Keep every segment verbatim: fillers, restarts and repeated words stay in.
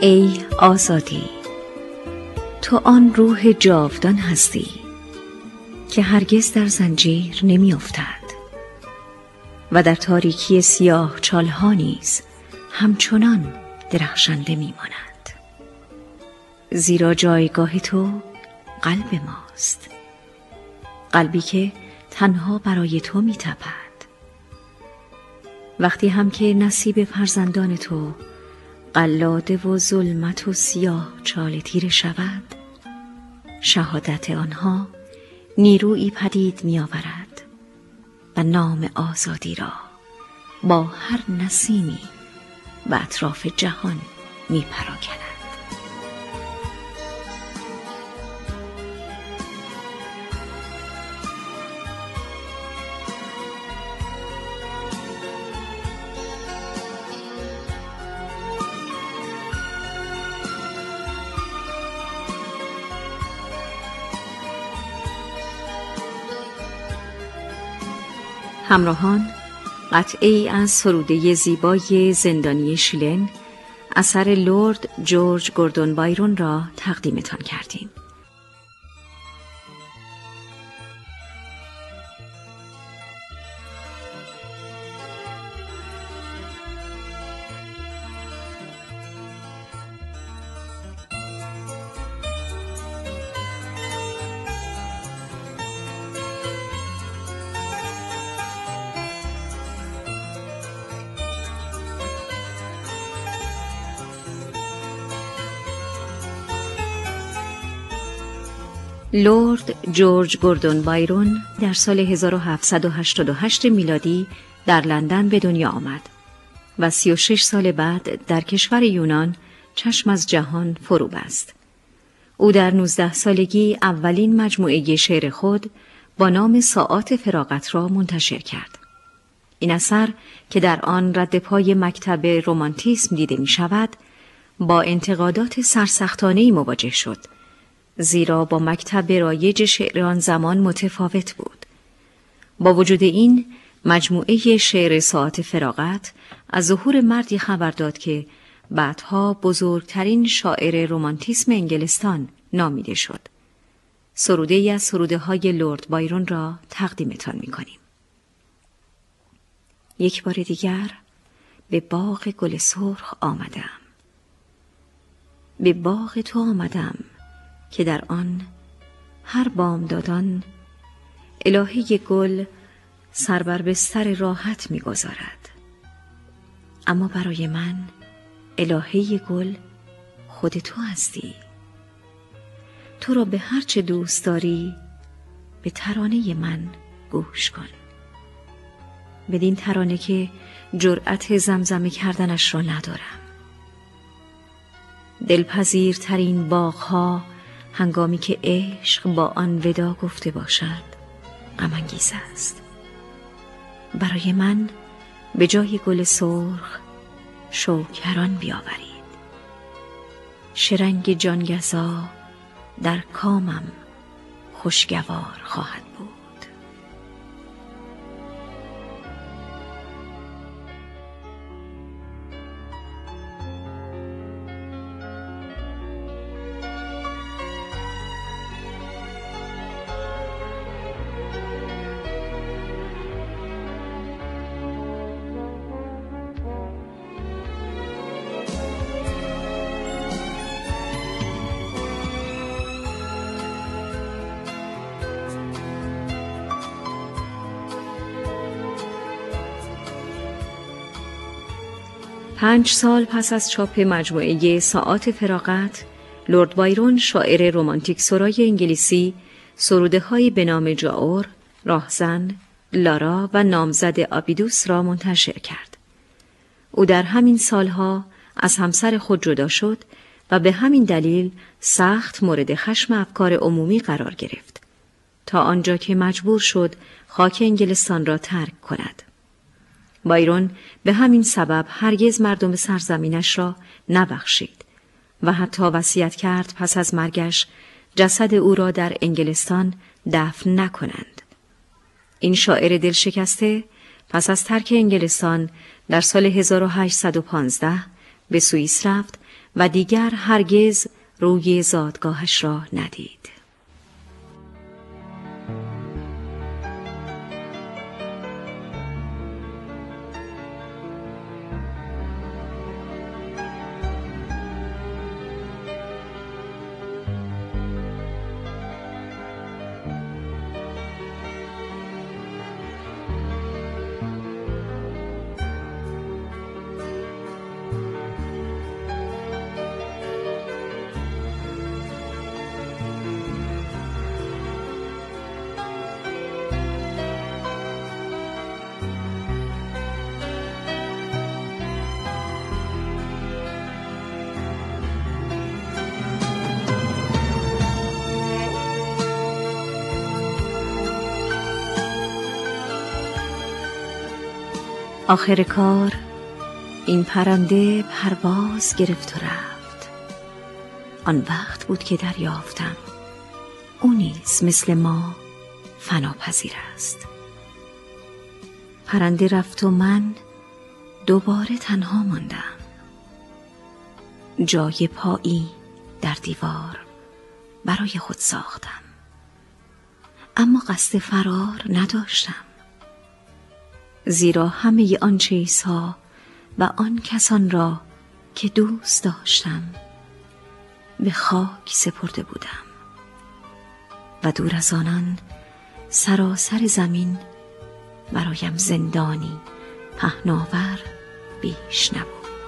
ای آزادی، تو آن روح جاودان هستی که هرگز در زنجیر نمی افتد و در تاریکی سیاه چالها نیز همچنان درخشنده می ماند، زیرا جایگاه تو قلب ماست، قلبی که تنها برای تو می تپد. وقتی هم که نصیب فرزندان تو قلاده و ظلمت و سیاه چاله تیره شود، شهادت آنها نیرویی پدید می آورد و نام آزادی را با هر نسیمی و اطراف جهان می پراکند. همراهان، قطعه‌ای از سروده زیبای زندانی شیلن اثر لرد جورج گوردون بایرون را تقدیمتان کردیم. لرد جورج گوردون بایرون در سال هزار و هفتصد و هشتاد و هشت میلادی در لندن به دنیا آمد و سی و شش سال بعد در کشور یونان چشم از جهان فرو بست. او در نوزده سالگی اولین مجموعه شعر خود با نام ساعات فراغت را منتشر کرد. این اثر که در آن رد پای مکتب رمانتیسم دیده می شود، با انتقادات سرسختانه‌ای مواجه شد، زیرا با مکتب رایج شعر آن زمان متفاوت بود. با وجود این، مجموعه شعر ساعات فراغت از ظهور مردی خبر داد که بعدها بزرگترین شاعر رمانتیسم انگلستان نامیده شد. سروده‌ای از سروده‌های لرد بایرون را تقدیمتان می‌کنیم. یک بار دیگر به باغ گل سرخ آمدم، به باغ تو آمدم که در آن هر بامدادان الهی گل سر بر بستر راحت می‌گذارد، اما برای من الهی گل خود تو هستی. تو را به هر چه دوست داری به ترانه من گوش کن، بدین ترانه که جرأت زمزمه کردنش را ندارم. دلپذیرترین باغ‌ها هنگامی که عشق با آن ودا گفته باشد غم انگیز است. برای من به جای گل سرخ شوکران بیاورید، شرنگ جانگزا در کامم خوشگوار خواهد بود. پنج سال پس از چاپ مجموعه ساعات فراغت، لرد بایرون شاعر رمانتیک سرای انگلیسی سروده‌هایی به نام جاور، راهزن، لارا و نامزد آبیدوس را منتشر کرد. او در همین سالها از همسر خود جدا شد و به همین دلیل سخت مورد خشم افکار عمومی قرار گرفت، تا آنجا که مجبور شد خاک انگلستان را ترک کند. بایرون به همین سبب هرگز مردم سرزمینش را نبخشید و حتی وصیت کرد پس از مرگش جسد او را در انگلستان دفن نکنند. این شاعر دلشکسته پس از ترک انگلستان در سال هزار و هشتصد و پانزده به سوئیس رفت و دیگر هرگز روی زادگاهش را ندید. آخر کار این پرنده پرواز گرفت و رفت. آن وقت بود که دریافتم او نیز مثل ما فناپذیر است. پرنده رفت و من دوباره تنها ماندم. جای پایی در دیوار برای خود ساختم، اما قصد فرار نداشتم، زیرا همه آن چیزها و آن کسان را که دوست داشتم به خاک سپرده بودم و دور از آنان سراسر زمین برایم زندانی پهناور بیش نبود.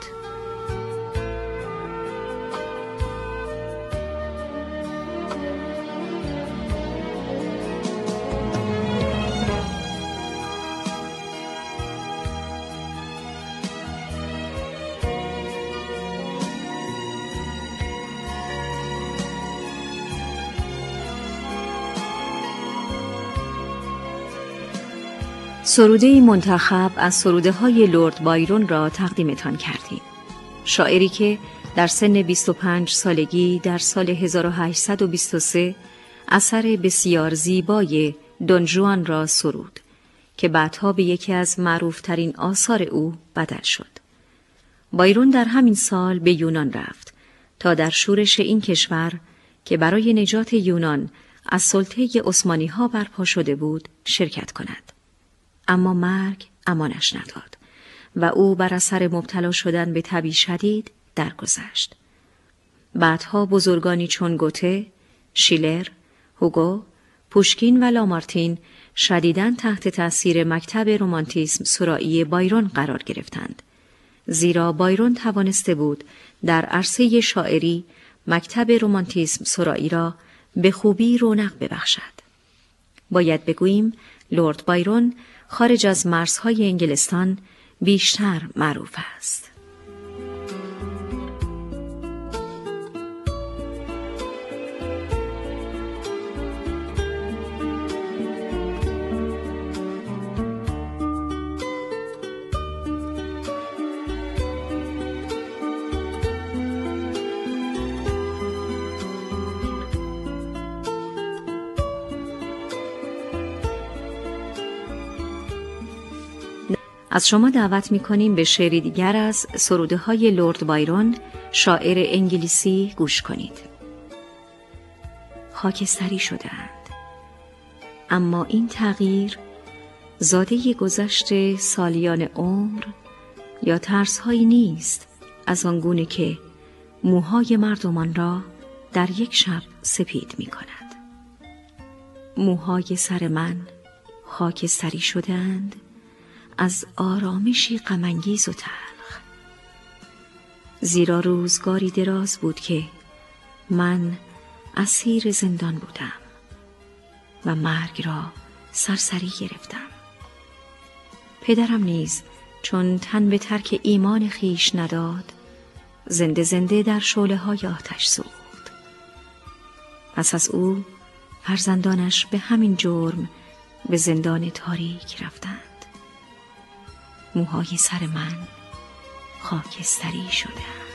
سروده منتخب از سروده های لرد بایرون را تقدیمتان کردیم. شاعری که در سن بیست و پنج سالگی در سال هزار و هشتصد و بیست و سه اثر بسیار زیبای دون ژوان را سرود که بعدها به یکی از معروفترین آثار او بدل شد. بایرون در همین سال به یونان رفت تا در شورش این کشور که برای نجات یونان از سلطه عثمانی ها برپا شده بود شرکت کند. اما مرگ امانش نداد و او بر اثر مبتلا شدن به تبی شدید درگذشت. بعدها بزرگانی چون گوته، شیلر، هوگو، پوشکین و لامارتین شدیداً تحت تأثیر مکتب رمانتیسم سرایی بایرون قرار گرفتند، زیرا بایرون توانسته بود در عرصه شاعری مکتب رمانتیسم سرایی را به خوبی رونق ببخشد. باید بگوییم لرد بایرون خارج از مرزهای انگلستان بیشتر معروف است. از شما دعوت می‌کنیم به شعری دیگر از سروده های لرد بایرون، شاعر انگلیسی، گوش کنید. خاکستری شدند، اما این تغییر زاده گذشت سالیان عمر یا ترس‌هایی نیست از آنگونه که موهای مردمان را در یک شب سپید می‌کند. موهای سر من خاکستری شدند از آرامشی غم‌انگیز و تلخ، زیرا روزگاری دراز بود که من اسیر زندان بودم و مرگ را سرسری گرفتم. پدرم نیز چون تن به ترک ایمان خیش نداد، زنده زنده در شعله‌های آتش سوخت. پس از او فرزندانش به همین جرم به زندان تاریک رفتند. موهای سر من خاکستری شده.